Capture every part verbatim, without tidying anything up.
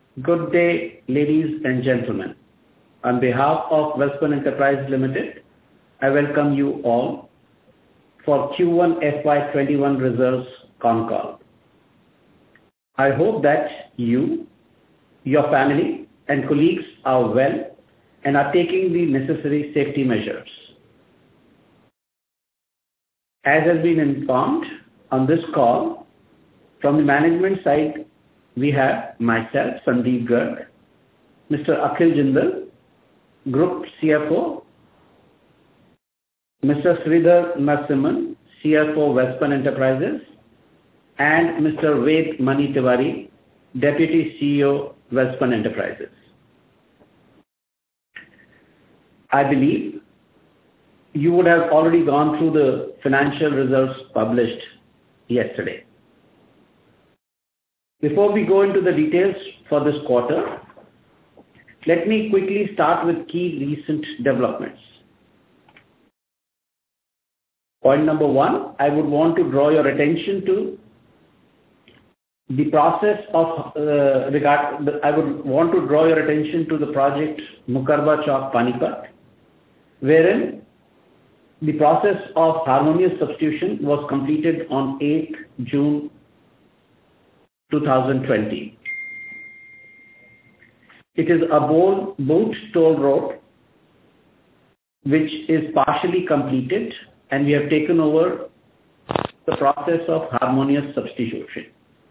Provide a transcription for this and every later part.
Good day, ladies and gentlemen. On behalf of Welspun Enterprises Limited, I welcome you all for Q one F Y twenty-one results con call. I hope that you, your family and colleagues are well and are taking the necessary safety measures. As has been informed on this call, from the management side, we have myself, Sandeep Garg, Mister Akhil Jindal, Group C F O, Mister Sridhar Narasimhan, C F O, Welspun Enterprises, and Mister Ved Mani Tiwari, Deputy C E O, Welspun Enterprises. I believe you would have already gone through the financial results published yesterday. Before we go into the details for this quarter, let me quickly start with key recent developments. Point number one, I would want to draw your attention to the process of, uh, regard, I would want to draw your attention to the project Mukarba Chowk, Panipat, wherein the process of harmonious substitution was completed on eighth June two thousand twenty. It is a boat toll road which is partially completed, and we have taken over the process of harmonious substitution.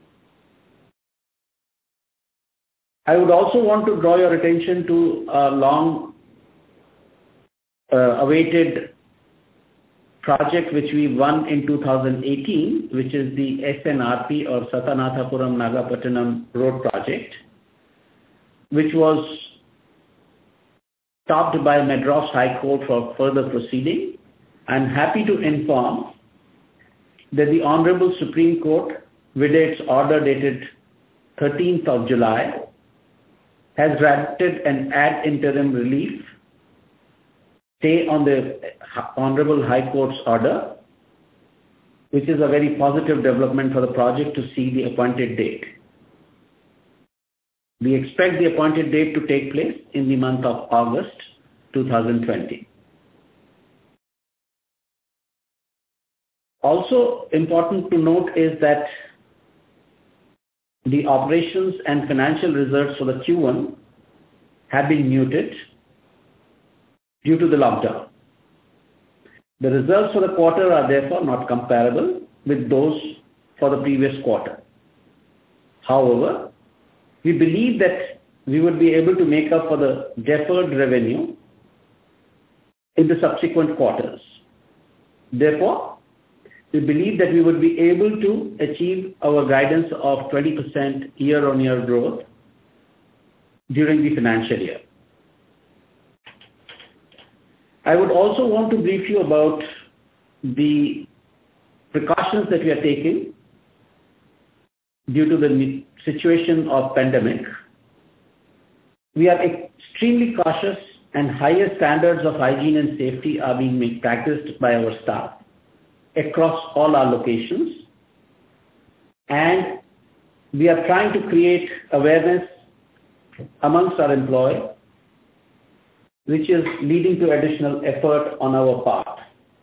I would also want to draw your attention to a long uh, awaited project which we won in two thousand eighteen, which is the S N R P or Satanathapuram Nagapattinam Road Project, which was stopped by Madras High Court for further proceeding. I am happy to inform that the Honorable Supreme Court, with its order dated thirteenth of July, has granted an ad interim relief stay on the Honorable High Court's order, which is a very positive development for the project to see the appointed date. We expect the appointed date to take place in the month of August two thousand twenty. Also important to note is that the operations and financial results for the Q one have been muted due to the lockdown. The results for the quarter are therefore not comparable with those for the previous quarter. However, we believe that we would be able to make up for the deferred revenue in the subsequent quarters. Therefore, we believe that we would be able to achieve our guidance of twenty percent year-on-year growth during the financial year. I would also want to brief you about the precautions that we are taking due to the situation of pandemic. We are extremely cautious, and higher standards of hygiene and safety are being practiced by our staff across all our locations, and we are trying to create awareness amongst our employees, which is leading to additional effort on our part.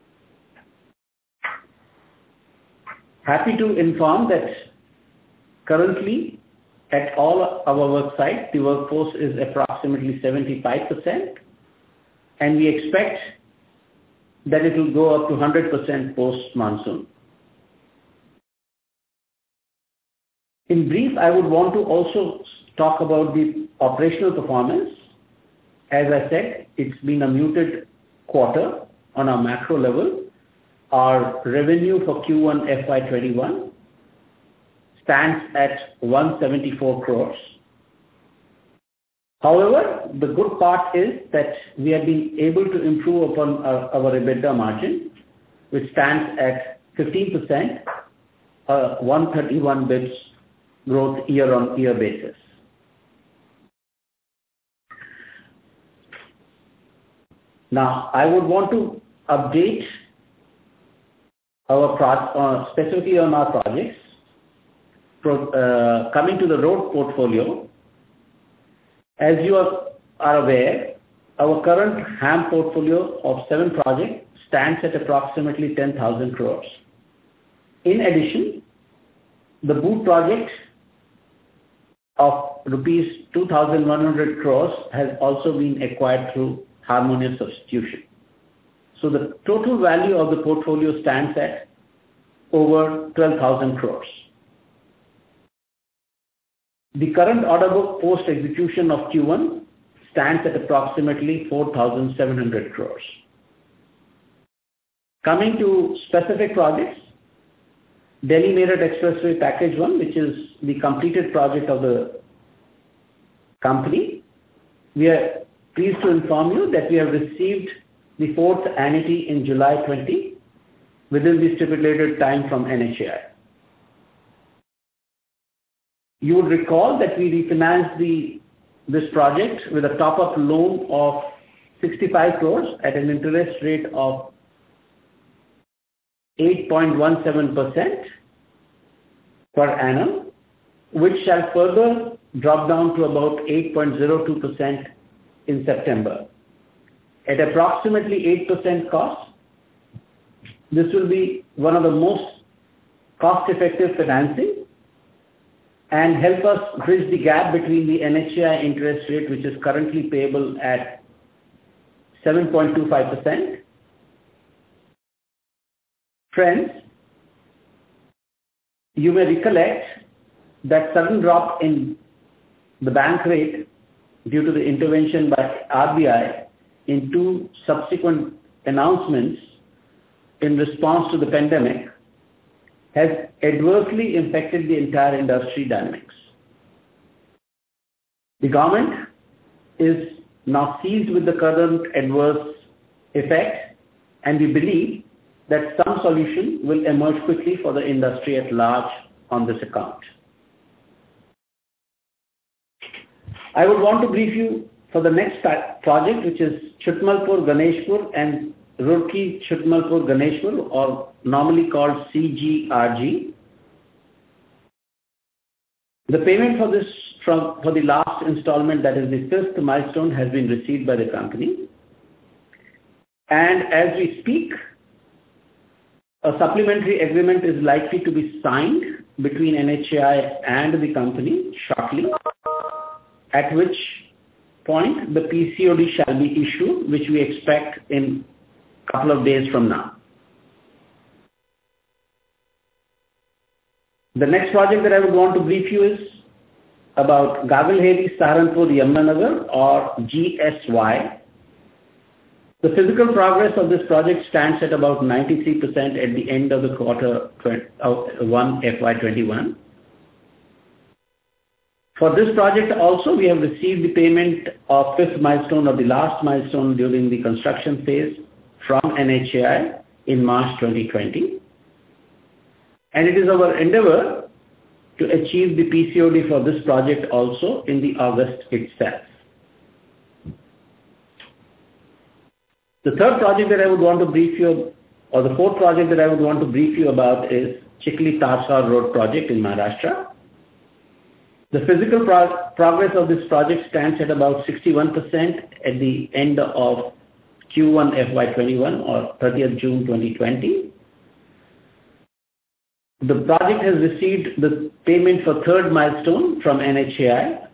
Happy to inform that currently at all our work sites, the workforce is approximately seventy-five percent, and we expect that it will go up to one hundred percent post-monsoon. In brief, I would want to also talk about the operational performance. As I said, it's been a muted quarter on a macro level. Our revenue for Q one F Y twenty-one stands at one hundred seventy-four crores. However, the good part is that we have been able to improve upon our, our EBITDA margin, which stands at fifteen percent, uh, one hundred thirty-one basis points growth year-on-year basis. Now, I would want to update our pro uh, specifically on our projects. Pro uh, coming to the road portfolio, As you are, are aware, our current HAM portfolio of seven projects stands at approximately ten thousand crores. In addition, the B O O T project of rupees two thousand one hundred crores has also been acquired through harmonious substitution. So the total value of the portfolio stands at over twelve thousand crores. The current order book post execution of Q one stands at approximately four thousand seven hundred crores. Coming to specific projects, Delhi-Meerut Expressway Package one, which is the completed project of the company, we are pleased to inform you that we have received the fourth annuity in July twenty within the stipulated time from N H A I. You would recall that we refinanced the, this project with a top-up loan of sixty-five crores at an interest rate of eight point one seven percent per annum, which shall further drop down to about eight point zero two percent in September. At approximately eight percent cost, this will be one of the most cost-effective financing and help us bridge the gap between the N H A I interest rate, which is currently payable at seven point two five percent. Friends, you may recollect that sudden drop in the bank rate due to the intervention by R B I in two subsequent announcements in response to the pandemic has adversely impacted the entire industry dynamics. The government is now seized with the current adverse effect, and we believe that some solution will emerge quickly for the industry at large on this account. I would want to brief you for the next project, which is Chutmalpur Ganeshpur and Roorkee Chutmalpur Ganeshpur, or normally called C G R G. The payment for this from for the last installment, that is the fifth milestone, has been received by the company. And as we speak, a supplementary agreement is likely to be signed between N H A I and the company shortly, at which point the P C O D shall be issued, which we expect in a couple of days from now. The next project that I would want to brief you is about Gagalheri Saharanpur Yamunanagar, or G S Y. The physical progress of this project stands at about ninety-three percent at the end of the quarter one F Y twenty-one. For this project also, we have received the payment of fifth milestone, or the last milestone during the construction phase, from N H A I in March twenty twenty. And it is our endeavor to achieve the P C O D for this project also in the August itself. The third project that I would want to brief you, or the fourth project that I would want to brief you about, is Chikhli-Tarsar Road project in Maharashtra. The physical pro progress of this project stands at about sixty-one percent at the end of Q one F Y twenty-one, or thirtieth June twenty twenty. The project has received the payment for third milestone from N H A I,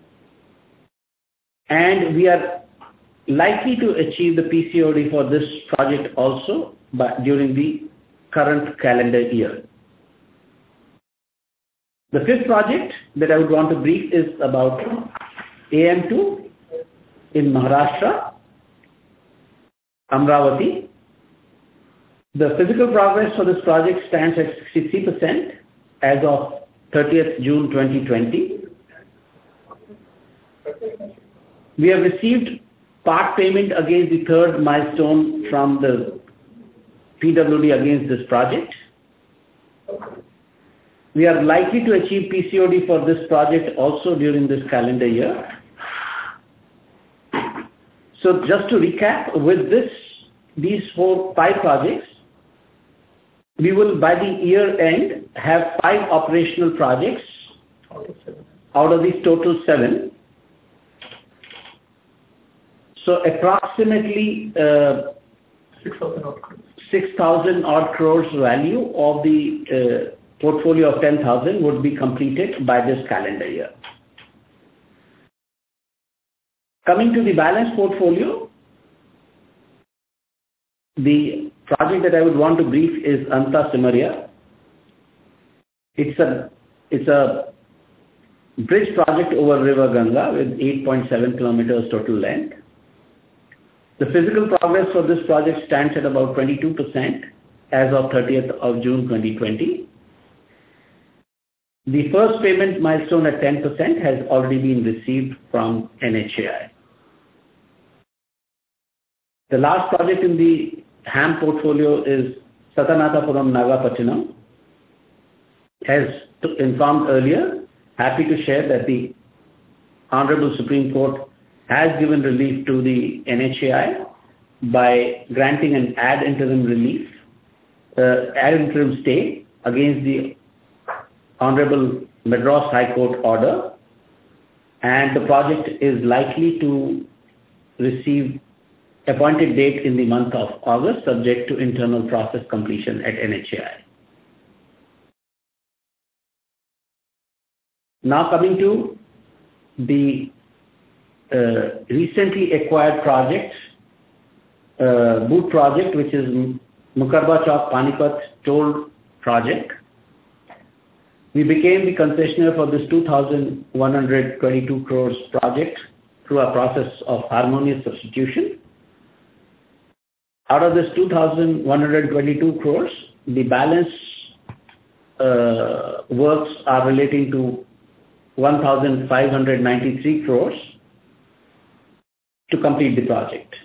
and we are likely to achieve the P C O D for this project also by, during the current calendar year. The fifth project that I would want to brief is about A M two in Maharashtra, Amravati. The physical progress for this project stands at sixty-three percent as of thirtieth June twenty twenty. We have received part payment against the third milestone from the P W D against this project. We are likely to achieve P C O D for this project also during this calendar year. So just to recap, with this, these four, five projects, we will by the year end have five operational projects out of these total seven. So approximately uh, six thousand odd crores. six thousand odd crores value of the uh, portfolio of ten thousand would be completed by this calendar year. Coming to the balance portfolio, the project that I would want to brief is Anta Simaria. It's a it's a bridge project over River Ganga with eight point seven kilometers total length. The physical progress for this project stands at about twenty-two percent as of thirtieth of June twenty twenty. The first payment milestone at ten percent has already been received from N H A I. The last project in the H A M portfolio is Satanathapuram Nagapattinam. As informed earlier, happy to share that the Honorable Supreme Court has given relief to the N H A I by granting an ad interim relief, uh, ad interim stay against the Honorable Madras High Court order, and the project is likely to receive appointed date in the month of August, subject to internal process completion at N H A I. Now coming to the uh, recently acquired project, uh, boot project, which is Mukarba Chowk Panipat toll project. We became the concessionaire for this two thousand one hundred twenty-two crores project through a process of harmonious substitution. Out of this two thousand one hundred twenty-two crores, the balance uh, works are relating to one thousand five hundred ninety-three crores to complete the project.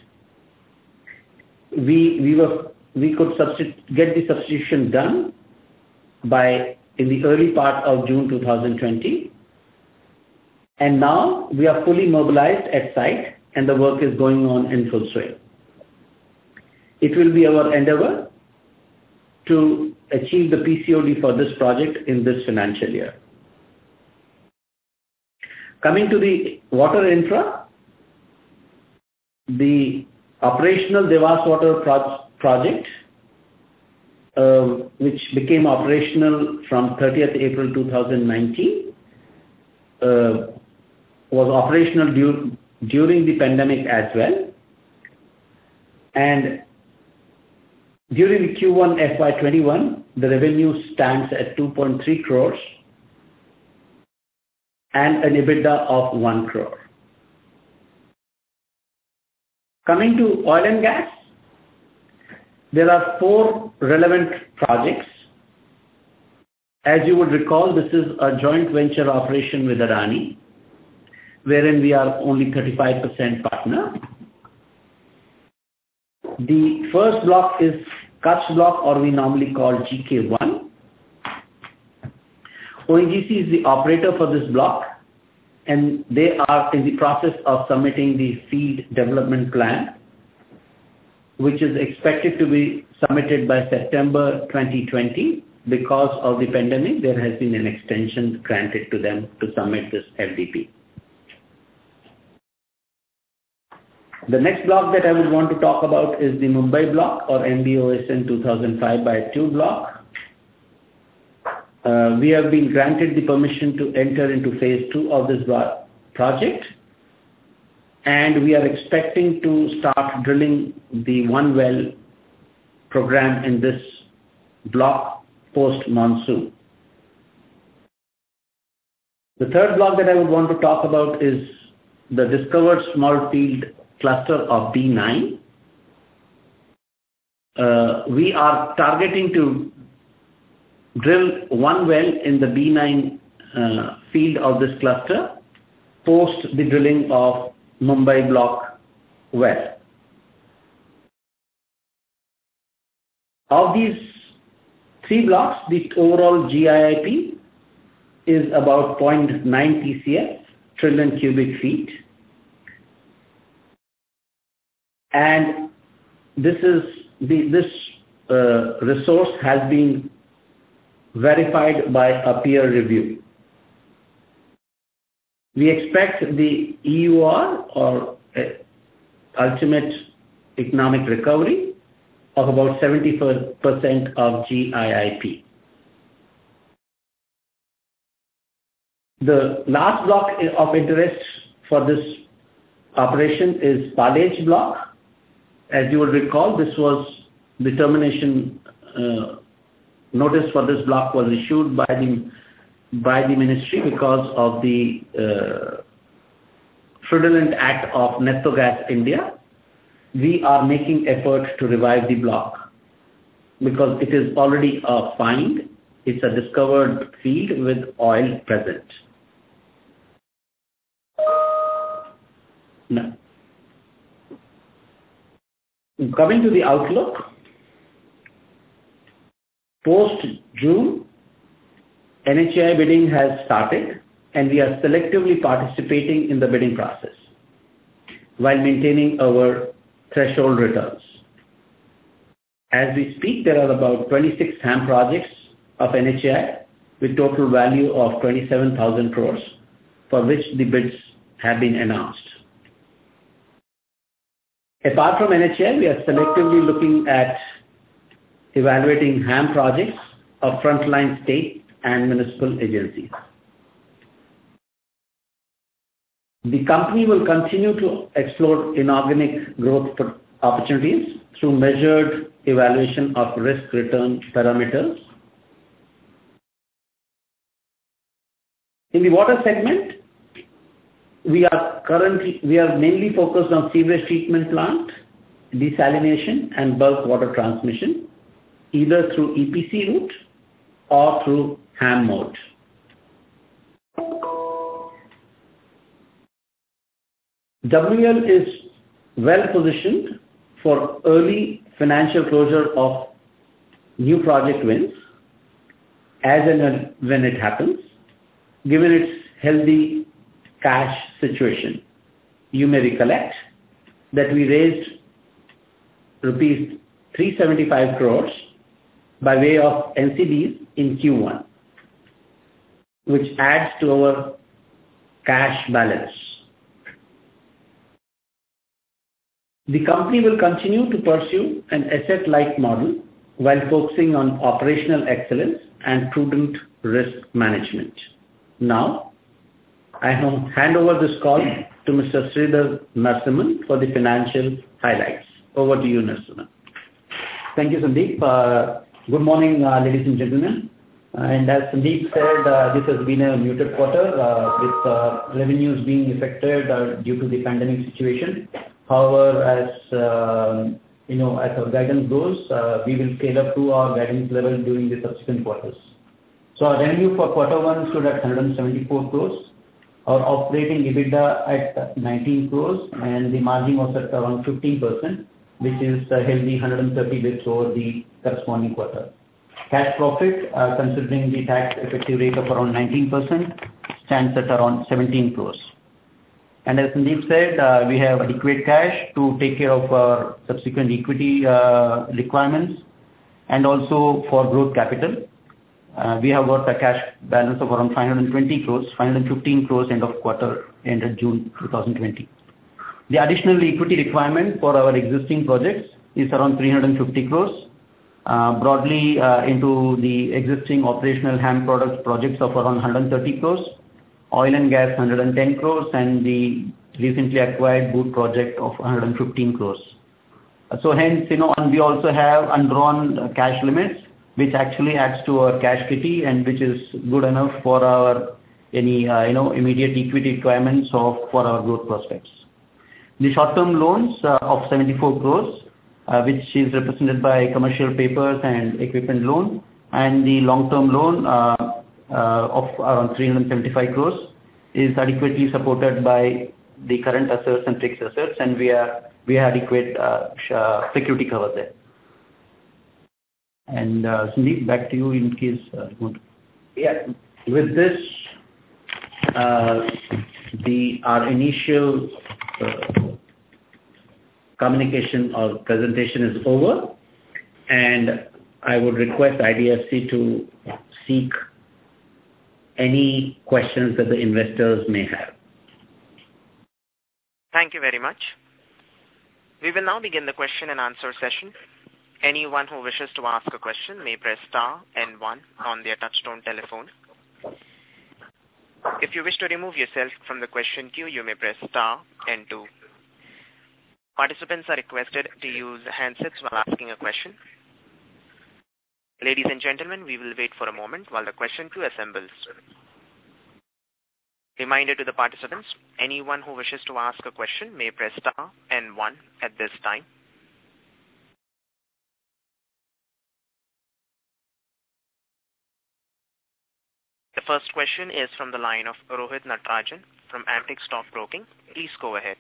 We we were we could substitu- get the substitution done by in the early part of June two thousand twenty, and now we are fully mobilized at site and the work is going on in full swing. It will be our endeavor to achieve the P C O D for this project in this financial year. Coming to the water infra, the operational Devas Water pro- project, uh, which became operational from thirtieth April two thousand nineteen, uh, was operational dur- during the pandemic as well. And during the Q one F Y twenty-one, the revenue stands at two point three crores and an EBITDA of one crore. Coming to oil and gas, there are four relevant projects. As you would recall, this is a joint venture operation with Adani, wherein we are only thirty-five percent partner. The first block is Kutch block, or we normally call G K one. O N G C is the operator for this block, and they are in the process of submitting the field development plan, which is expected to be submitted by September twenty twenty. Because of the pandemic, there has been an extension granted to them to submit this F D P. The next block that I would want to talk about is the Mumbai block, or M B O S N two thousand five by two block. Uh, we have been granted the permission to enter into phase two of this project, and we are expecting to start drilling the one well program in this block post monsoon. The third block that I would want to talk about is the discovered small field cluster of B nine. Uh, we are targeting to drill one well in the B nine uh, field of this cluster post the drilling of Mumbai block well. Of these three blocks, the overall G I I P is about zero point nine T C F, trillion cubic feet. And this is the, this uh, resource has been verified by a peer review. We expect the E U R, or uh, ultimate economic recovery of about seventy percent of G I I P. The last block of interest for this operation is Palej block. As you will recall, this was the termination uh, notice for this block was issued by the by the ministry because of the uh, fraudulent act of Neptogas India. We are making efforts to revive the block because it is already a find. It's a discovered field with oil present. Now, coming to the outlook, post-June, N H A I bidding has started and we are selectively participating in the bidding process while maintaining our threshold returns. As we speak, there are about twenty-six HAM projects of N H A I with total value of twenty-seven thousand crores for which the bids have been announced. Apart from N H A I, we are selectively looking at evaluating HAM projects of frontline state and municipal agencies. The company will continue to explore inorganic growth opportunities through measured evaluation of risk-return parameters. In the water segment, we are currently we are mainly focused on sewage treatment plant, desalination, and bulk water transmission, either through E P C route or through HAM mode. W L is well positioned for early financial closure of new project wins as and when it happens, given its healthy cash situation. You may recollect that we raised rupees three hundred seventy-five crores by way of N C Ds in Q one, which adds to our cash balance. The company will continue to pursue an asset-light model while focusing on operational excellence and prudent risk management. Now, I hand over this call to Mister Sridhar Narasimhan for the financial highlights. Over to you, Narasimhan. Thank you, Sandeep. Uh, good morning, uh, ladies and gentlemen. Uh, and as Sandeep said, uh, this has been a muted quarter uh, with uh, revenues being affected uh, due to the pandemic situation. However, as uh, you know, as our guidance goes, uh, we will scale up to our guidance level during the subsequent quarters. So our revenue for quarter one stood at one hundred seventy-four crores. Our operating EBITDA at nineteen crores, and the margin was at around fifteen percent, which is a healthy one hundred thirty bits over the corresponding quarter. Cash profit, uh, considering the tax effective rate of around nineteen percent, stands at around seventeen crores. And as Sandeep said, uh, we have adequate cash to take care of our subsequent equity uh, requirements and also for growth capital. Uh, we have got a cash balance of around five hundred twenty crores, five hundred fifteen crores end of quarter ended June two thousand twenty. The additional equity requirement for our existing projects is around three hundred fifty crores, uh, broadly uh, into the existing operational HAM products projects of around one hundred thirty crores, oil and gas one hundred ten crores, and the recently acquired BOOT project of one hundred fifteen crores. So hence, you know, and we also have undrawn cash limits, which actually adds to our cash kitty and which is good enough for our any uh, you know immediate equity requirements of for our growth prospects. The short-term loans uh, of seventy-four crores, uh, which is represented by commercial papers and equipment loan, and the long-term loan uh, uh, of around three hundred seventy-five crores is adequately supported by the current assets and fixed assets, and we are we have adequate uh, security cover there. And uh, Sandeep, back to you in case uh, you want to. Yeah, with this, uh, the our initial uh, communication or presentation is over, and I would request I D F C to seek any questions that the investors may have. Thank you very much. We will now begin the question and answer session. Anyone who wishes to ask a question may press star and one on their touchtone telephone. If you wish to remove yourself from the question queue, you may press star and two. Participants are requested to use handsets while asking a question. Ladies and gentlemen, we will wait for a moment while the question queue assembles. Reminder to the participants, anyone who wishes to ask a question may press star and one at this time. The first question is from the line of Rohit Natarajan from Antique Stock Broking. Please go ahead.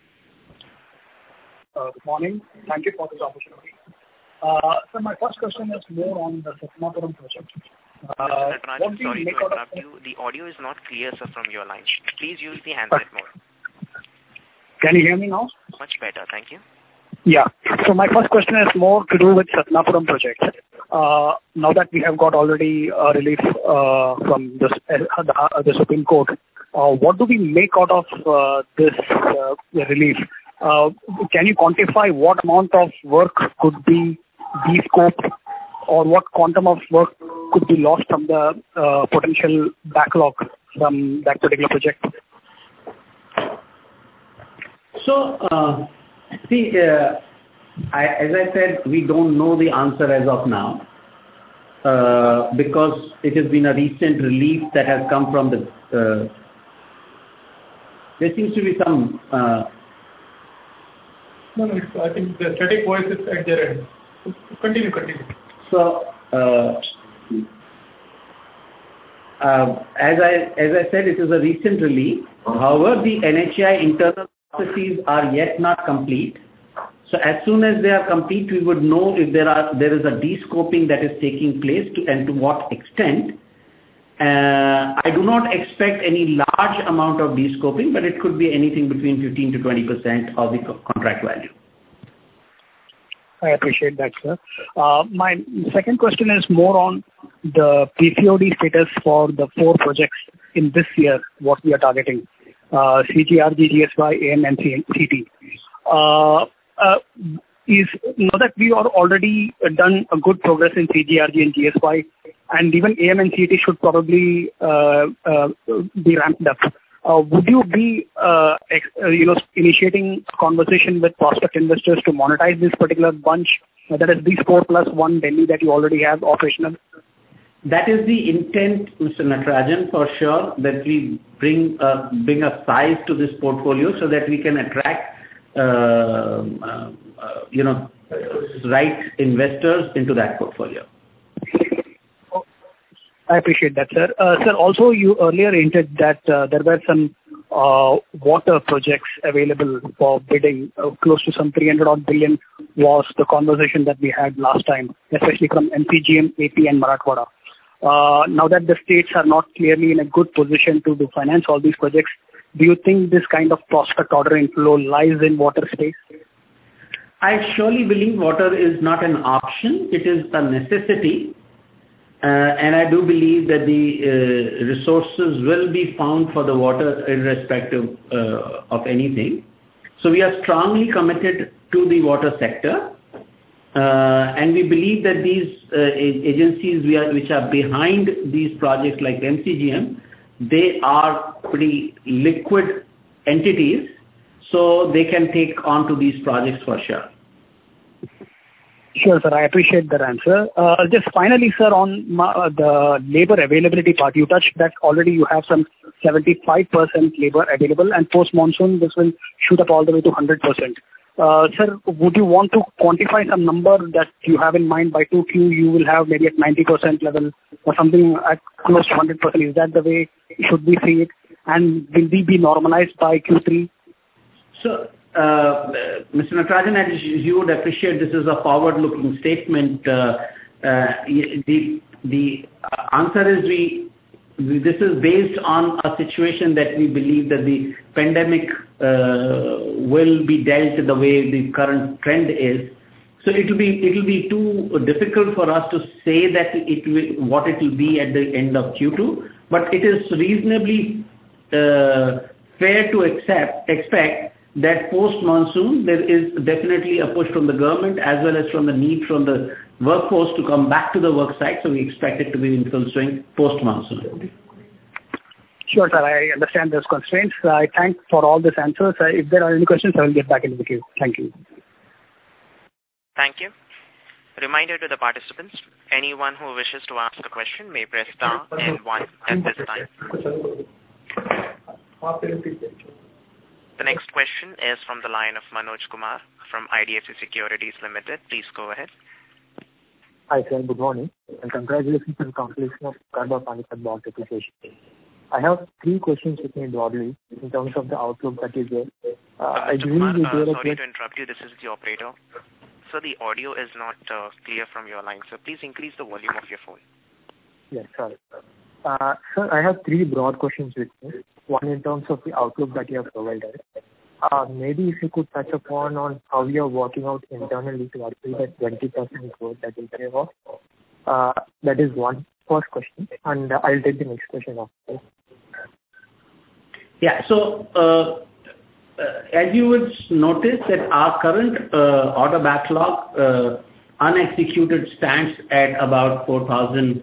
Uh, good morning. Thank you for this opportunity. Uh, so my first question is more on the Satnapuram project. Uh, Mister Natarajan, sorry to interrupt you. The audio is not clear, sir, from your line. Please use the handset mode. Can you hear me now? Much better, thank you. Yeah. So my first question is more to do with Satnapuram project. Uh, now that we have got already a relief uh, from this, uh, the, uh, the Supreme Court, uh, what do we make out of uh, this uh, relief? Uh, can you quantify what amount of work could be de-scoped, or what quantum of work could be lost from the uh, potential backlog from that particular project? So, uh, see, uh, I, as I said, we don't know the answer as of now uh, because it has been a recent relief that has come from the. Uh, there seems to be some. Uh, no, no, I think the static voice is at their end. Continue, continue. So, uh, uh, as I as I said, it is a recent relief. However, the N H A I internal processes are yet not complete. So as soon as they are complete, we would know if there are there is a de-scoping that is taking place to, and to what extent. Uh, I do not expect any large amount of de-scoping, but it could be anything between fifteen to twenty percent of the co- contract value. I appreciate that, sir. Uh, my second question is more on the P C O D status for the four projects in this year, what we are targeting, uh, C G R G, G S Y, A M, and C T. Uh, uh, is now that we are already done a good progress in C G R G and G S Y, and even A M and C T should probably uh, uh, be ramped up. Uh, would you be, uh, ex- uh, you know, initiating conversation with prospect investors to monetize this particular bunch, uh, that is these four plus one Delhi that you already have operational? That is the intent, Mister Natarajan, for sure, that we bring uh, bring a size to this portfolio so that we can attract, uh, uh, uh, you know, right investors into that portfolio. I appreciate that, sir. Uh, sir, also you earlier hinted that uh, there were some uh, water projects available for bidding, uh, close to some three hundred odd billion was the conversation that we had last time, especially from M C G M, A P and Marathwada. Uh, now that the states are not clearly in a good position to do finance all these projects, do you think this kind of prospect order inflow lies in water space? I surely believe water is not an option, it is a necessity. Uh, and I do believe that the uh, resources will be found for the water irrespective uh, of anything. So we are strongly committed to the water sector. Uh, and we believe that these uh, agencies we are, which are behind these projects like M C G M, they are pretty liquid entities, so they can take on to these projects for sure. Sure, sir. I appreciate that answer. Uh, just finally, sir, on ma- uh, the labor availability part, you touched that already you have some seventy-five percent labor available, and post-monsoon this will shoot up all the way to one hundred percent. Uh, sir, would you want to quantify some number that you have in mind by two Q you will have maybe at ninety percent level or something at close to one hundred percent? Is that the way should we see it? And will we be normalized by Q three? So, uh, Mister Natarajan, as you would appreciate, this is a forward-looking statement. Uh, uh, the the answer is we, we. This is based on a situation that we believe that the pandemic uh, will be dealt the way the current trend is. So it will be it will be too difficult for us to say that it will what it will be at the end of Q two. But it is reasonably uh, fair to accept expect that post-monsoon, there is definitely a push from the government as well as from the need from the workforce to come back to the work site. So we expect it to be in full swing post-monsoon. Sure, sir. I understand those constraints. I thank for all these answers. Uh, if there are any questions, I will get back into the queue. Thank you. Thank you. Reminder to the participants, anyone who wishes to ask a question may press star and one at this time. The next question is from the line of Manoj Kumar from I D F C Securities Limited. Please go ahead. Hi, sir. Good morning, and congratulations on completion of Garba Panipat bond application. I have three questions with me broadly in terms of the outlook that is there. Uh, uh, I Mister Kumar, uh, there sorry to interrupt you. This is the operator. So the audio is not uh, clear from your line. So please increase the volume of your phone. Yes, sorry. Uh, sir, I have three broad questions with me. One in terms of the outlook that you have provided. Uh, maybe if you could touch upon on how you are working out internally to achieve that twenty percent growth that you gave off. Uh, that is one first question, and uh, I'll take the next question after. Yeah. So, uh, uh, as you would notice that our current uh, order backlog uh, unexecuted stands at about four thousand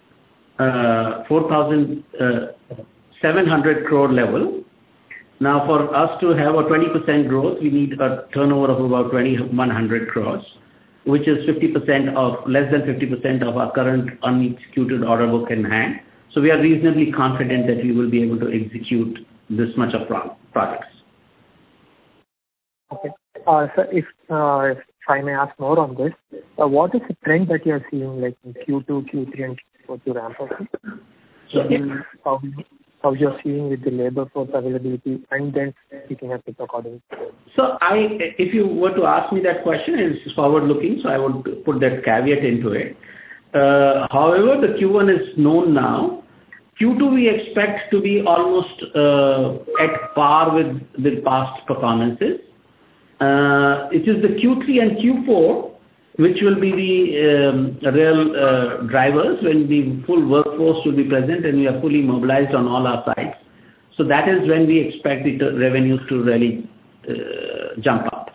seven hundred crore level. Now, for us to have a twenty percent growth, we need a turnover of about twenty-one hundred crores, which is fifty percent of, less than fifty percent of our current unexecuted order book in hand. So we are reasonably confident that we will be able to execute this much of pro- projects. Okay. Uh, so if, uh, if I may ask more on this, uh, what is the trend that you are seeing like in Q two, Q three, and Q four to ramp up? So in, how, how you're seeing with the labor force availability and then picking up it accordingly? So I, if you were to ask me that question, it's forward-looking, so I would put that caveat into it. Uh, however, the Q one is known now. Q two we expect to be almost uh, at par with the past performances. Uh, it is the Q three and Q four which will be the um, real uh, drivers when the full workforce will be present and we are fully mobilized on all our sites. So that is when we expect the t- revenues to really uh, jump up.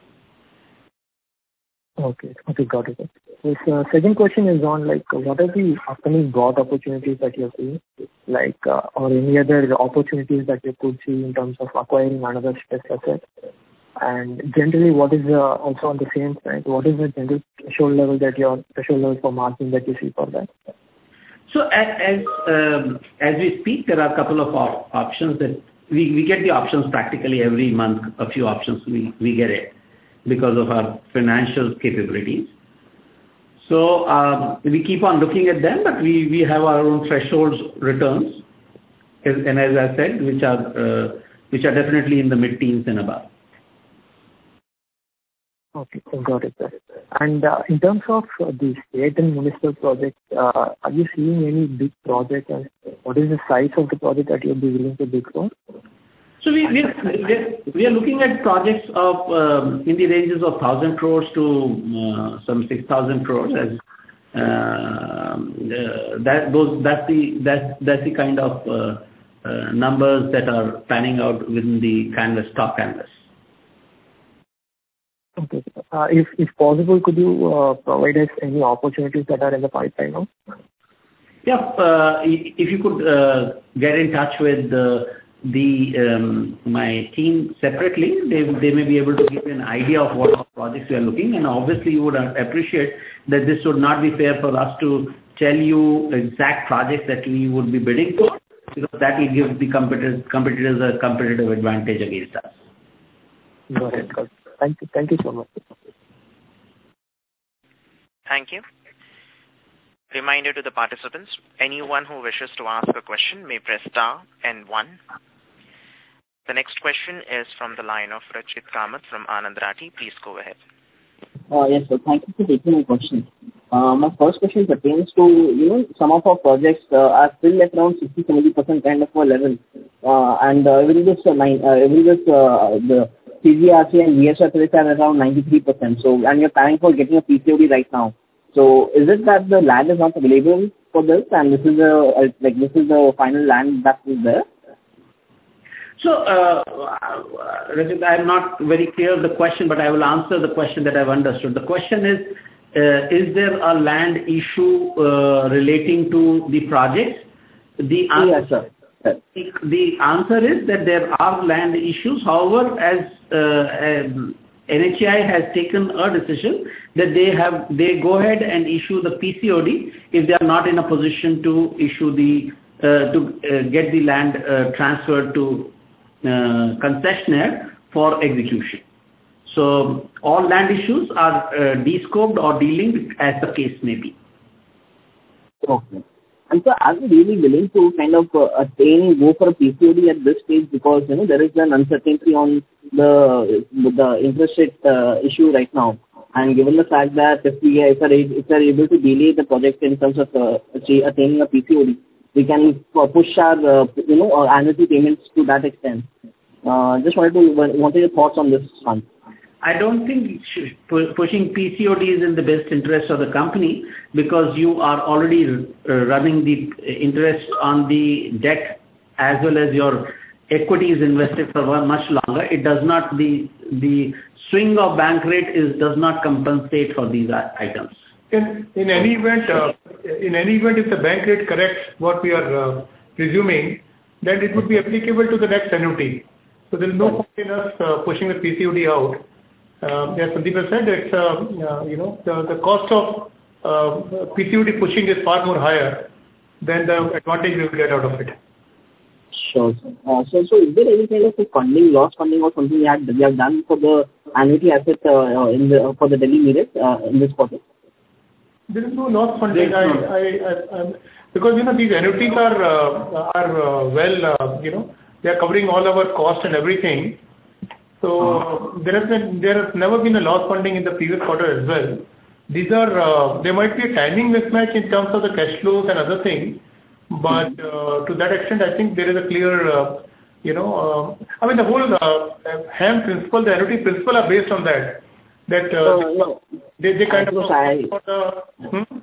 Okay, okay, got it. This uh, second question is on like what are the upcoming broad opportunities that you're seeing, like uh, or any other opportunities that you could see in terms of acquiring another stress asset, and generally what is uh, also on the same side, what is the general threshold level that your threshold level for margin that you see for that? So as as, um, as we speak, there are a couple of op- options that we, we get the options practically every month. A few options we, we get it because of our financial capabilities. So um, we keep on looking at them, but we, we have our own thresholds returns, and as I said, which are uh, which are definitely in the mid-teens and above. Okay, got it, sir. And uh, in terms of uh, the state and municipal projects, uh, are you seeing any big project, and what is the size of the project that you'll be willing to bid for? So we we are, we are looking at projects of um, in the ranges of one thousand crores to uh, some six thousand crores. As uh, uh, that those that's the that's that's the kind of uh, uh, numbers that are panning out within the canvas top canvas. Okay. Uh, if if possible, could you uh, provide us any opportunities that are in the pipeline now? Yeah, uh, if you could uh, get in touch with the. the um, my team separately, they they may be able to give you an idea of what projects we are looking, and obviously you would appreciate that this would not be fair for us to tell you exact projects that we would be bidding for, because that will give the competitors competitors a competitive advantage against us. Got it. Got it. Thank you. Thank you so much. Thank you. Reminder to the participants, anyone who wishes to ask a question may press star and one. The next question is from the line of Rachit Kamath from Anand Rathi. Please go ahead. Uh, yes, sir. Thank you for taking my question. Uh, my first question pertains to, you know, some of our projects uh, are still at around sixty to seventy percent kind of a level. Uh, and uh, every this, uh, nine, uh, every this, uh, the C G R C and V S R projects are around ninety-three percent. So, and you're planning for getting a P C O D right now. So, is it that the land is not available for this, and this is the uh, like this is the final land that is there? So, uh, Rajat, I'm not very clear of the question, but I will answer the question that I've understood. The question is, uh, is there a land issue uh, relating to the projects? The answer, yes, sir. Yes. The, the answer is that there are land issues. However, as uh, um, N H A I has taken a decision that they have they go ahead and issue the P C O D if they are not in a position to issue the uh, to uh, get the land uh, transferred to uh, concessionaire for execution. So all land issues are uh, descoped or delinked as the case may be. Okay. And so are we really willing to kind of uh, attain, go for a P C O D at this stage because, you know, there is an uncertainty on the the interest rate uh, issue right now. And given the fact that if we if are, if we are able to delay the project in terms of uh, attaining a P C O D, we can push our, uh, you know, our annuity payments to that extent. Uh, just wanted to, wanted your thoughts on this one. I don't think pushing P C O D is in the best interest of the company because you are already running the interest on the debt as well as your equity is invested for one much longer. It does not, the the swing of bank rate is does not compensate for these items. In, in any event, uh, in any event, if the bank rate corrects what we are uh, presuming, then it would be applicable to the next annuity. So there is no point in us uh, pushing the P C O D out. Uh, as Sandeep has said, it's, uh, uh, you know, the, the cost of uh, P C O D pushing is far more higher than the advantage we will get out of it. Sure. Uh, so, so is there any kind of a funding, loss funding or something we have, we have done for the annuity asset uh, in the, for the Delhi Meerut uh, in this quarter? There is no loss funding. I, I, I, I, because, you know, these annuities are, uh, are uh, well, uh, you know, they are covering all our cost and everything. So there has been, there has never been a loss funding in the previous quarter as well. These are, uh, there might be a timing mismatch in terms of the cash flows and other things, but uh, to that extent, I think there is a clear, uh, you know, uh, I mean the whole uh, H A M principle, the annuity principle are based on that. That uh, uh, no. they, they kind I of I, for the, hmm?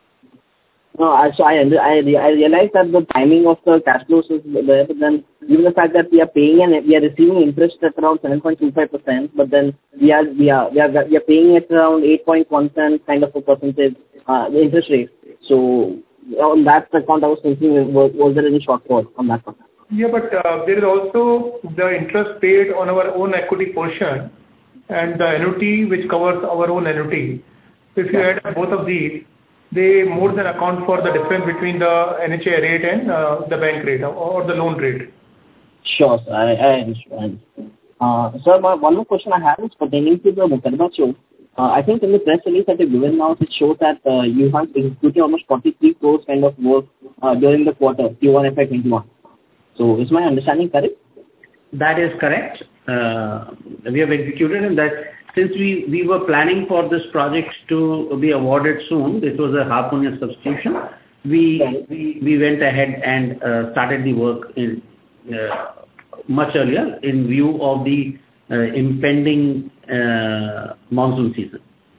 No, I, so I, I, I realize that the timing of the cash flows is there, but then given the fact that we are paying and we are receiving interest at around seven point two five percent, but then we are we are we are we are paying at around eight point one cent kind of a percentage uh, the interest rate. So on that account, I was thinking, was, was there any shortfall on that one? Yeah, but uh, there is also the interest paid on our own equity portion and the annuity which covers our own annuity. If you add both of these, they more than account for the difference between the N H A I rate and uh, the bank rate or the loan rate. Sure, sir. I, I understand. Uh, sir, my, one more question I have is pertaining to the Mukarba show. Uh, I think in the press release that you've given now, it shows that uh, you have executed almost forty-three crores kind of work uh, during the quarter, Q one F Y twenty-one. So is my understanding correct? That is correct. Uh, we have executed, and that since we, we were planning for this project to be awarded soon, this was a Harpoon substitution, we, okay. we we went ahead and uh, started the work in uh, much earlier in view of the uh, impending uh, monsoon season.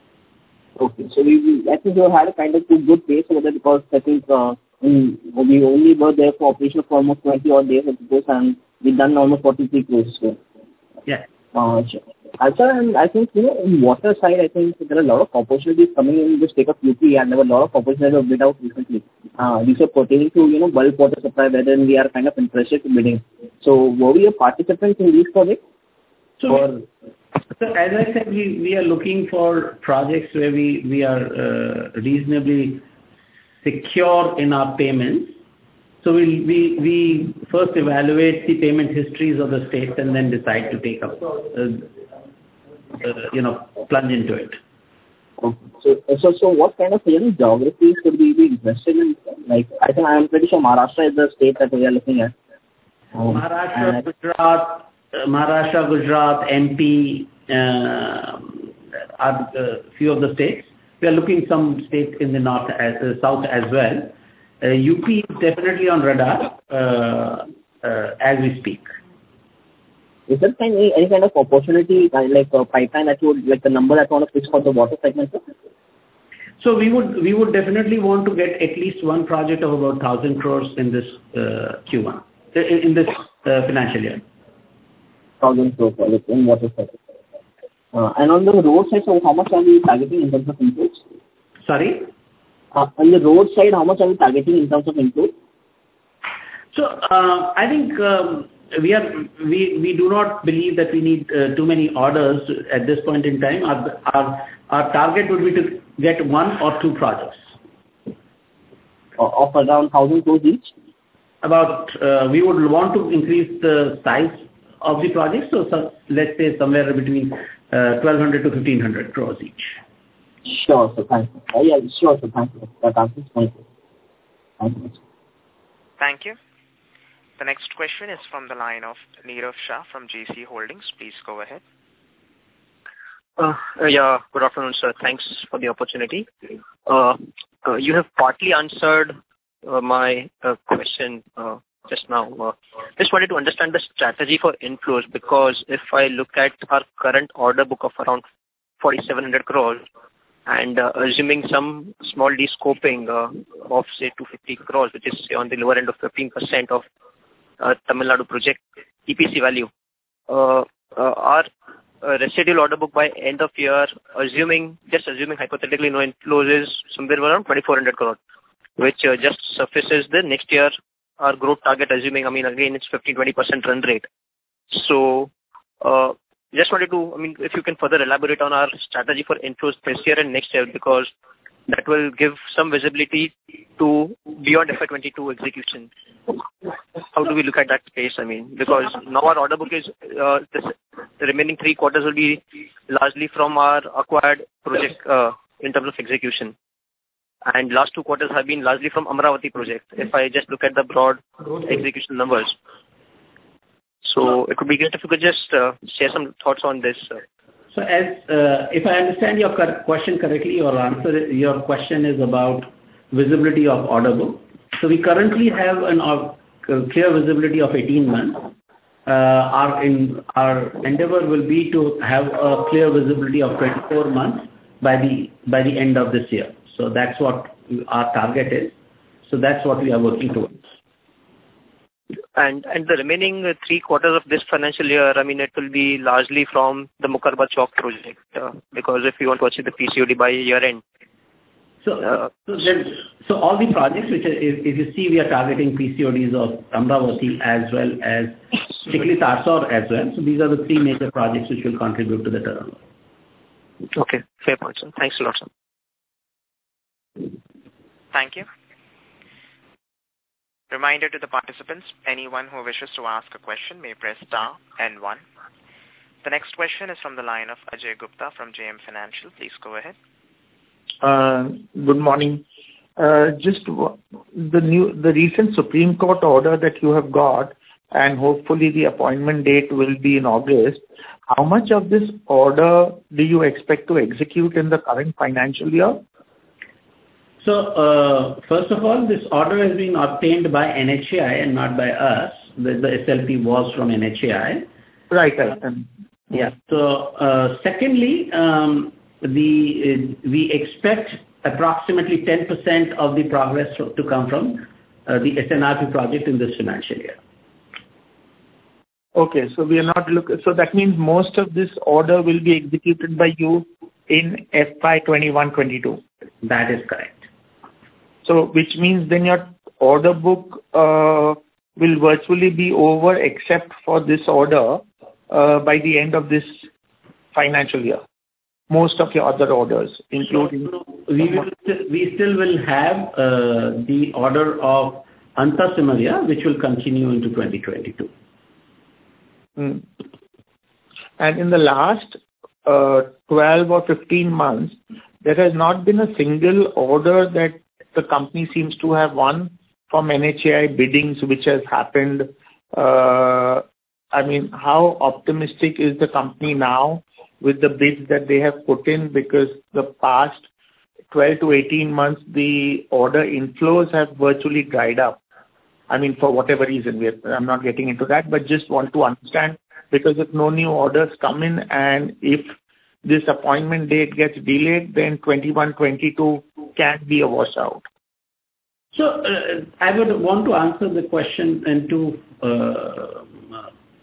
Okay, so we, we I think you had a kind of good pace over there because I think uh, we, we only were there for operation for almost twenty odd days, I suppose, and we've done almost forty-three crores. So. Yeah. Uh, sure. Also, and I think, you know, in water side, I think there are a lot of opportunities coming in the state of U P, and there were a lot of opportunities of bid out recently. Uh, these are pertaining to, you know, bulk water supply, wherein we are kind of interested in bidding. So, were we a participant in these projects? So, or, so as I said, we, we are looking for projects where we, we are uh, reasonably secure in our payments. So we, we we first evaluate the payment histories of the states and then decide to take up, uh, uh, you know, plunge into it. Okay. So, so, so what kind of, you know, geographies could we be interested in? Like, I think I am pretty sure Maharashtra is the state that we are looking at. Um, Maharashtra, Gujarat, uh, Maharashtra, Gujarat, M P, uh, are a few of the states. We are looking some states in the north, as, uh, south as well. Uh, U P is definitely on radar uh, uh, as we speak. Is there any, any kind of opportunity, like a pipeline that you would, like the number that you want to fix for the water segment? Sir? So we would we would definitely want to get at least one project of about one thousand crores in this uh, Q one, in, in this uh, financial year. thousand crore project in water sector. Uh, and on the road side, so how much are we targeting in terms of inflows? Sorry? Uh, on the road side, how much are we targeting in terms of inflows? So uh, I think um, we are we we do not believe that we need uh, too many orders at this point in time. Our our, our target would be to get one or two projects Of around one thousand crores each? About, uh, we would want to increase the size of the project, so, so let's say somewhere between uh, twelve hundred to fifteen hundred crores each. Sure, sir. Thank you. Uh, yeah, sure, sir. Thank you. That answers my question. Thank you. Thank you. The next question is from the line of Nirav Shah from J C Holdings. Please go ahead. Uh, yeah, good afternoon, sir. Thanks for the opportunity. Uh, uh, you have partly answered uh, my uh, question uh, just now. Uh, just wanted to understand the strategy for inflows, because if I look at our current order book of around forty-seven hundred crores and uh, assuming some small de-scoping uh, of say two hundred fifty crores, which is say, on the lower end of fifteen percent of uh, Tamil Nadu project E P C value, uh, uh, our Uh, residual order book by end of year, assuming, just assuming hypothetically no inflows, is somewhere around twenty-four hundred crore, which uh, just suffices the next year our growth target, assuming, I mean, again, it's fifteen to twenty percent run rate. So, uh, just wanted to, I mean, if you can further elaborate on our strategy for inflows this year and next year, because that will give some visibility to beyond F Y twenty-two execution. How do we look at that space? I mean, because now our order book is, uh, this, the remaining three quarters will be largely from our acquired project uh, in terms of execution. And last two quarters have been largely from Amaravati project, if I just look at the broad execution numbers. So it would be great if you could just uh, share some thoughts on this. Uh. So as, uh, if I understand your question correctly, your answer, your question is about visibility of order book. So we currently have an uh, clear visibility of eighteen months. Uh, our, in, our endeavor will be to have a clear visibility of twenty-four months by the, by the end of this year. So that's what our target is. So that's what we are working towards. And and the remaining three quarters of this financial year, I mean, it will be largely from the Mukarba Chowk project, uh, because if you want to achieve the P C O D by year end. So, uh, so, then, so all the projects which, are, if, if you see, we are targeting P C O Ds of Amravati as well as Chikli Tarsor as well. So these are the three major projects which will contribute to the turnover. Okay, fair point, sir. Thanks a lot, sir. Thank you. Reminder to the participants, anyone who wishes to ask a question may press star and one. The next question is from the line of Ajay Gupta from J M Financial. Please go ahead. Uh, good morning. Uh, just the new, the recent Supreme Court order that you have got, and hopefully the appointment date will be in August. How much of this order do you expect to execute in the current financial year? So, uh, first of all, this order has been obtained by N H A I and not by us. The, the S L P was from N H A I. Right. right. Um, yeah. So, uh, secondly, um, the uh, we expect approximately ten percent of the progress to come from uh, the S N R P project in this financial year. Okay, so we are not look. So that means most of this order will be executed by you in F Y twenty-one twenty-two. That is correct. So which means then your order book uh, will virtually be over except for this order uh, by the end of this financial year. Most of your other orders, including... So, we, will, we still will have uh, the order of Anta Simaria, which will continue into twenty twenty-two. Mm. And in the last uh, twelve or fifteen months, there has not been a single order that the company seems to have won from N H A I biddings, which has happened. Uh, I mean, how optimistic is the company now with the bids that they have put in? Because the past twelve to eighteen months, the order inflows have virtually dried up. I mean, for whatever reason, we are, I'm not getting into that, but just want to understand, because if no new orders come in and if this appointment date gets delayed, then twenty-one twenty-two can be a washout. So uh, I would want to answer the question in two uh,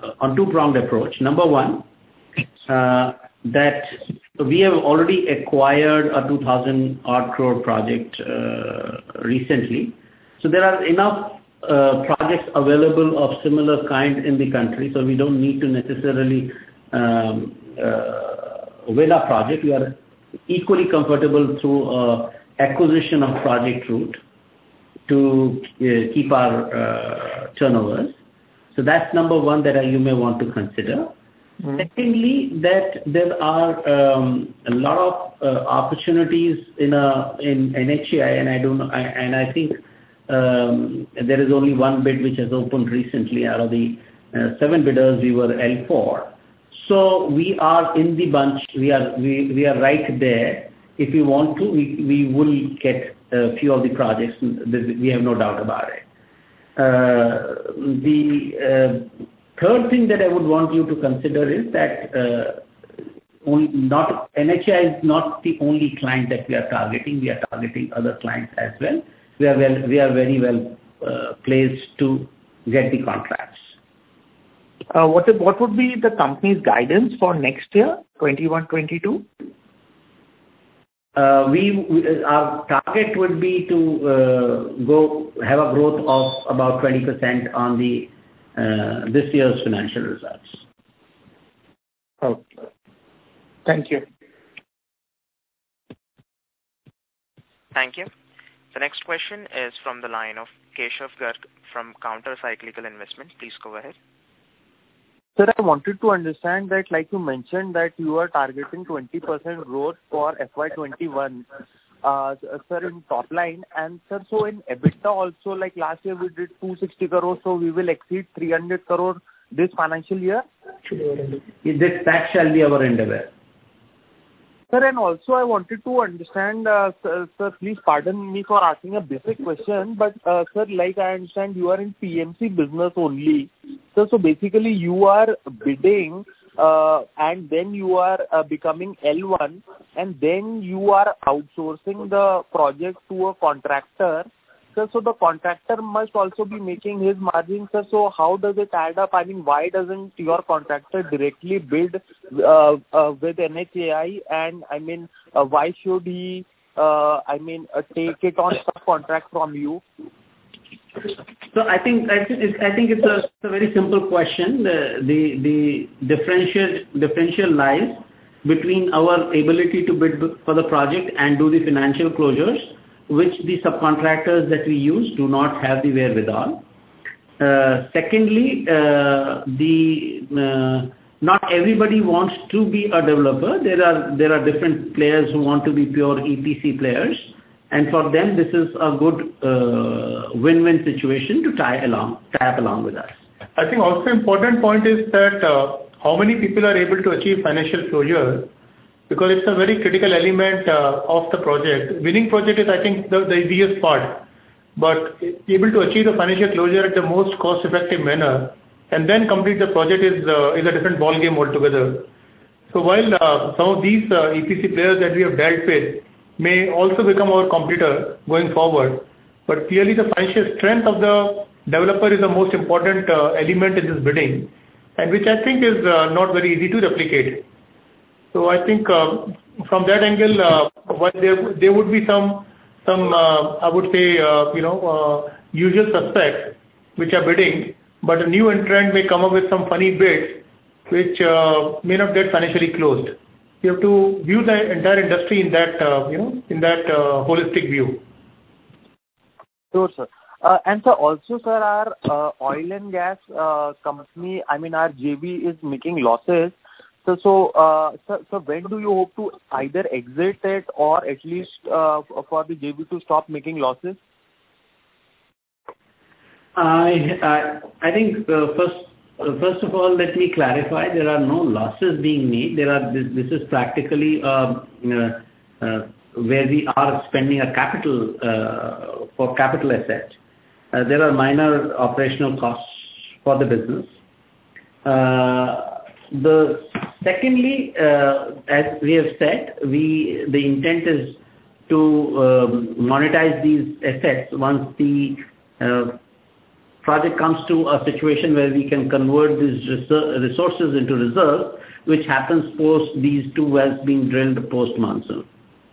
on two-pronged approach. Number one, uh, that we have already acquired a two thousand odd crore project uh, recently. So there are enough uh, projects available of similar kind in the country, so we don't need to necessarily um, uh, win a project. We are equally comfortable through uh, acquisition of project route to uh, keep our uh, turnovers. So that's number one that uh, you may want to consider. Mm-hmm. Secondly, that there are um, a lot of uh, opportunities in a in N H A I, and I don't know, I, and I think um, there is only one bid which has opened recently. Out of the uh, seven bidders, we were L four. So we are in the bunch. We are we, we are right there. If we want to, we we will get a few of the projects. We have no doubt about it. Uh, the uh, third thing that I would want you to consider is that uh, only not N H A I is not the only client that we are targeting. We are targeting other clients as well. We are well, we are very well uh, placed to get the contracts. Uh, what is, what would be the company's guidance for next year, twenty-one twenty-two? Uh, we, we our target would be to uh, go have a growth of about twenty percent on the uh, this year's financial results. Okay. Thank you. Thank you. The next question is from the line of Keshav Garg from Counter Cyclical Investment. Please go ahead. Sir, I wanted to understand that, like you mentioned, that you are targeting twenty percent growth for F Y twenty-one, uh, sir, in top line. And, sir, so in EBITDA also, like last year we did two hundred sixty crores, so we will exceed three hundred crore this financial year? This, that shall be our endeavor. Sir, and also I wanted to understand, uh, sir, sir, please pardon me for asking a basic question, but uh, sir, like I understand you are in P M C business only. So, so basically you are bidding uh, and then you are uh, becoming L one and then you are outsourcing the project to a contractor. Sir, so the contractor must also be making his margin, sir. So how does it add up? I mean, why doesn't your contractor directly bid uh, uh, with N H A I? And I mean, uh, why should he, uh, I mean, uh, take it on subcontract from you? So I think I think it's, I think it's a, it's a very simple question. The the, the differential differential lies between our ability to bid for the project and do the financial closures, which the subcontractors that we use do not have the wherewithal. Uh, secondly, uh, the uh, not everybody wants to be a developer. There are there are different players who want to be pure E P C players, and for them this is a good uh, win-win situation to tie along tie up along with us. I think also important point is that uh, how many people are able to achieve financial closure, because it's a very critical element uh, of the project. Winning project is, I think, the, the easiest part, but able to achieve the financial closure at the most cost-effective manner and then complete the project is uh, is a different ball game altogether. So while uh, some of these uh, E P C players that we have dealt with may also become our competitor going forward, but clearly the financial strength of the developer is the most important uh, element in this bidding, and which I think is uh, not very easy to replicate. So I think uh, from that angle, uh, while there there would be some some uh, I would say uh, you know uh, usual suspects which are bidding, but a new entrant may come up with some funny bids which uh, may not get financially closed. You have to view the entire industry in that uh, you know in that uh, holistic view. Sure, sir. Uh, and sir, also, sir, our uh, oil and gas uh, company, I mean, our J V is making losses. So, so, uh, so, so when do you hope to either exit it or at least uh, for the J V to stop making losses? I I, I think uh, first uh, first of all, let me clarify: there are no losses being made. There are this, this is practically uh, uh, uh, where we are spending a capital uh, for capital asset. Uh, there are minor operational costs for the business. Uh, the secondly, uh, as we have said, we the intent is to um, monetize these assets once the uh, project comes to a situation where we can convert these resources into reserves, which happens post these two wells being drilled post-monsoon.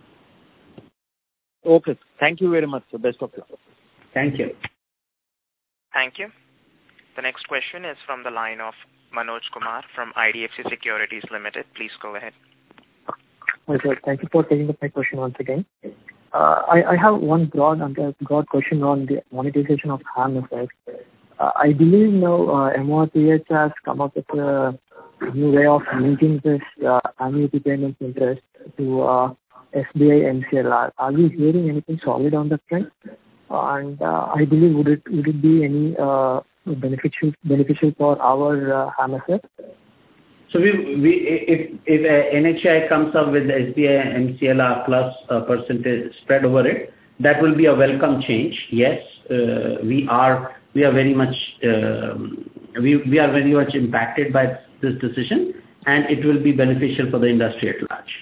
Okay. Thank you very much, sir. Best of luck. Thank you. Thank you. The next question is from the line of Manoj Kumar from I D F C Securities Limited. Please go ahead. Hi, sir. Thank you for taking my question once again. Uh, I, I have one broad broad question on the monetization of HAM assets. Uh, I believe now uh, M O R P H has come up with a new way of linking this uh, annuity payments interest to uh, S B I M C L R. Are we hearing anything solid on that front? And uh, I believe would it would it be any uh, beneficial beneficial for our uh, HAM assets? So we, we if if uh, N H A I comes up with S B I M C L R plus a percentage spread over it, that will be a welcome change. Yes, uh, we are we are very much uh, we we are very much impacted by this decision, and it will be beneficial for the industry at large.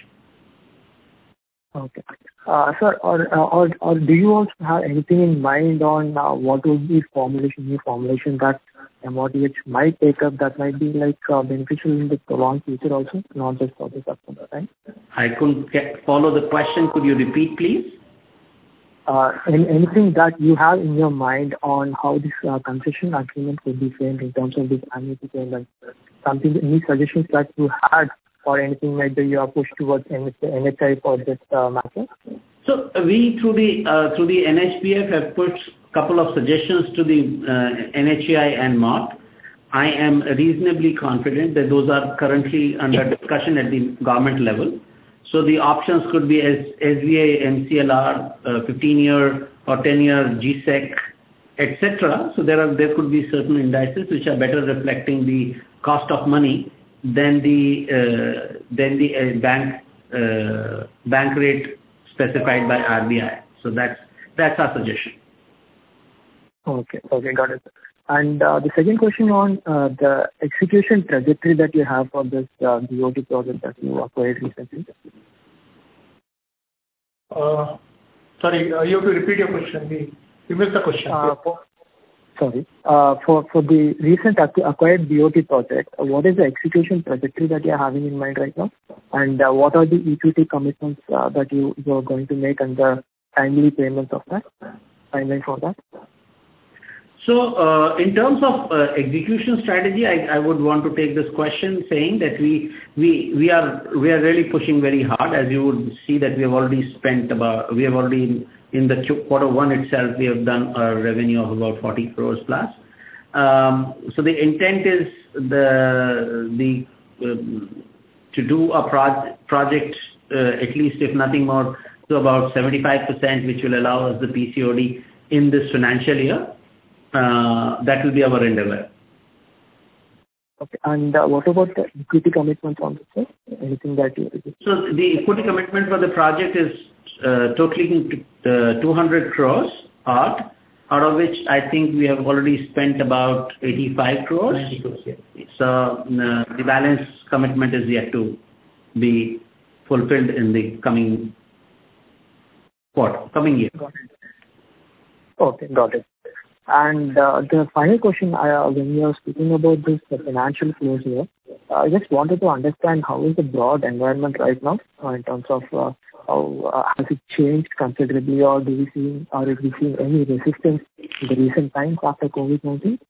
Okay. Uh, sir, or, or or do you also have anything in mind on uh, what would be formulation, new formulation that M O R P H might take up that might be like uh, beneficial in the prolonged future also, not just for this October, right? I couldn't get, follow the question. Could you repeat, please? Uh, any, anything that you have in your mind on how this uh, concession agreement could be framed in terms of this annuity payment? Something, any suggestions that you had or anything like that you are pushed towards N H A I for this uh, matter? So uh, we through the uh, through the N H B F have put a couple of suggestions to the uh, N H A I and M O T. I am reasonably confident that those are currently under discussion at the government level. So the options could be as S B I M C L R, uh, fifteen year or ten year G S E C, et cetera. So there are there could be certain indices which are better reflecting the cost of money than the uh, than the uh, bank uh, bank rate specified by R B I. So that's that's our suggestion. Okay, okay, got it. And uh, the second question on uh, the execution trajectory that you have for this uh, B O T project that you acquired recently. Uh, sorry, uh, you have to repeat your question. We, we missed the question. Uh, for, sorry. Uh, for, for the recent acquired B O T project, uh, what is the execution trajectory that you are having in mind right now? And uh, what are the equity commitments uh, that you, you are going to make and the timely payments of that? Timeline for that? So, uh, in terms of uh, execution strategy, I, I would want to take this question saying that we we we are we are really pushing very hard. As you would see that we have already spent about we have already in, in the quarter one itself we have done a revenue of about forty crores plus. Um, so the intent is the the um, to do a pro- project uh, at least if nothing more to about seventy-five percent, which will allow us the P C O D in this financial year. Uh, that will be our endeavor. Okay. And uh, what about the equity commitments on this? Anything that you... So the equity commitment for the project is uh, totaling uh, two hundred crores odd, out of which I think we have already spent about eighty-five crores. ninety crores, yeah. So uh, the balance commitment is yet to be fulfilled in the coming quarter, coming year. Got it. Okay, got it. And uh, the final question, uh, when you are speaking about this uh, financial flows here, uh, I just wanted to understand how is the broad environment right now uh, in terms of uh, how uh, has it changed considerably, or do we see, or do we see any resistance in the recent times after COVID nineteen?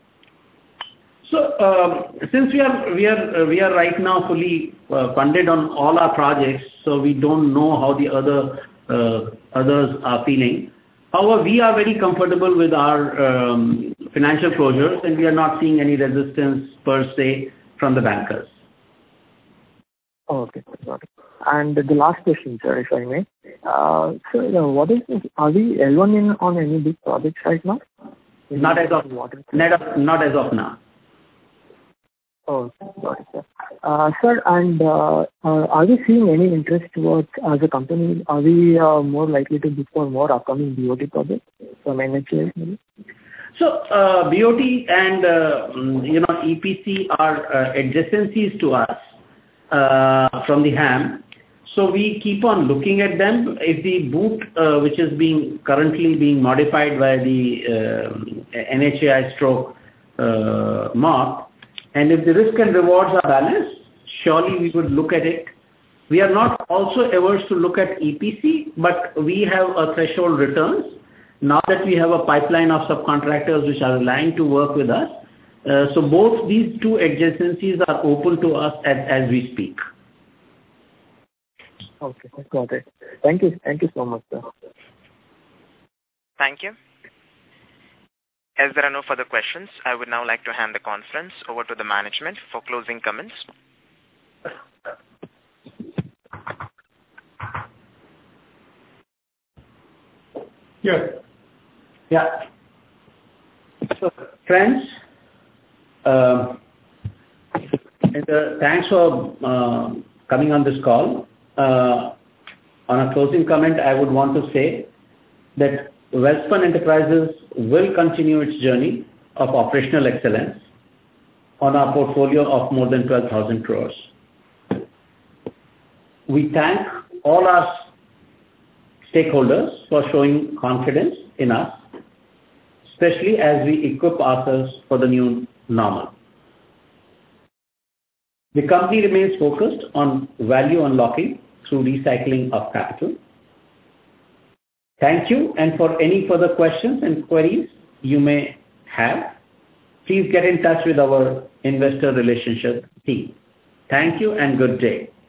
So um, since we are we are uh, we are right now fully uh, funded on all our projects, so we don't know how the other uh, others are feeling. However, we are very comfortable with our um, financial closures, and we are not seeing any resistance per se from the bankers. Okay, got it. And the last question, sir, if I may. Uh, so, uh, what is this? Are we L one in on any big projects right now? Not as of not, not as of now. Oh, got it, sir. Uh, sir, and uh, uh, are we seeing any interest towards, as a company, are we uh, more likely to bid for more upcoming B O T projects from N H A I maybe? So, uh, B O T and, uh, you know, E P C are uh, adjacencies to us uh, from the H A M. So we keep on looking at them. If the boot, uh, which is being currently being modified by the uh, N H A I stroke uh, mark, and if the risk and rewards are balanced, surely we would look at it. We are not also averse to look at E P C, but we have a threshold returns. Now that we have a pipeline of subcontractors which are aligned to work with us, uh, so both these two adjacencies are open to us as, as we speak. Okay, got it. Thank you. Thank you so much, sir. Thank you. As there are no further questions, I would now like to hand the conference over to the management for closing comments. Yeah. Yeah. So, friends, uh, and, uh, thanks for uh, coming on this call. Uh, on a closing comment, I would want to say that Welspun Enterprises will continue its journey of operational excellence on our portfolio of more than twelve thousand crores. We thank all our stakeholders for showing confidence in us, especially as we equip ourselves for the new normal. The company remains focused on value unlocking through recycling of capital. Thank you, and for any further questions and queries you may have, please get in touch with our investor relationship team. Thank you and good day.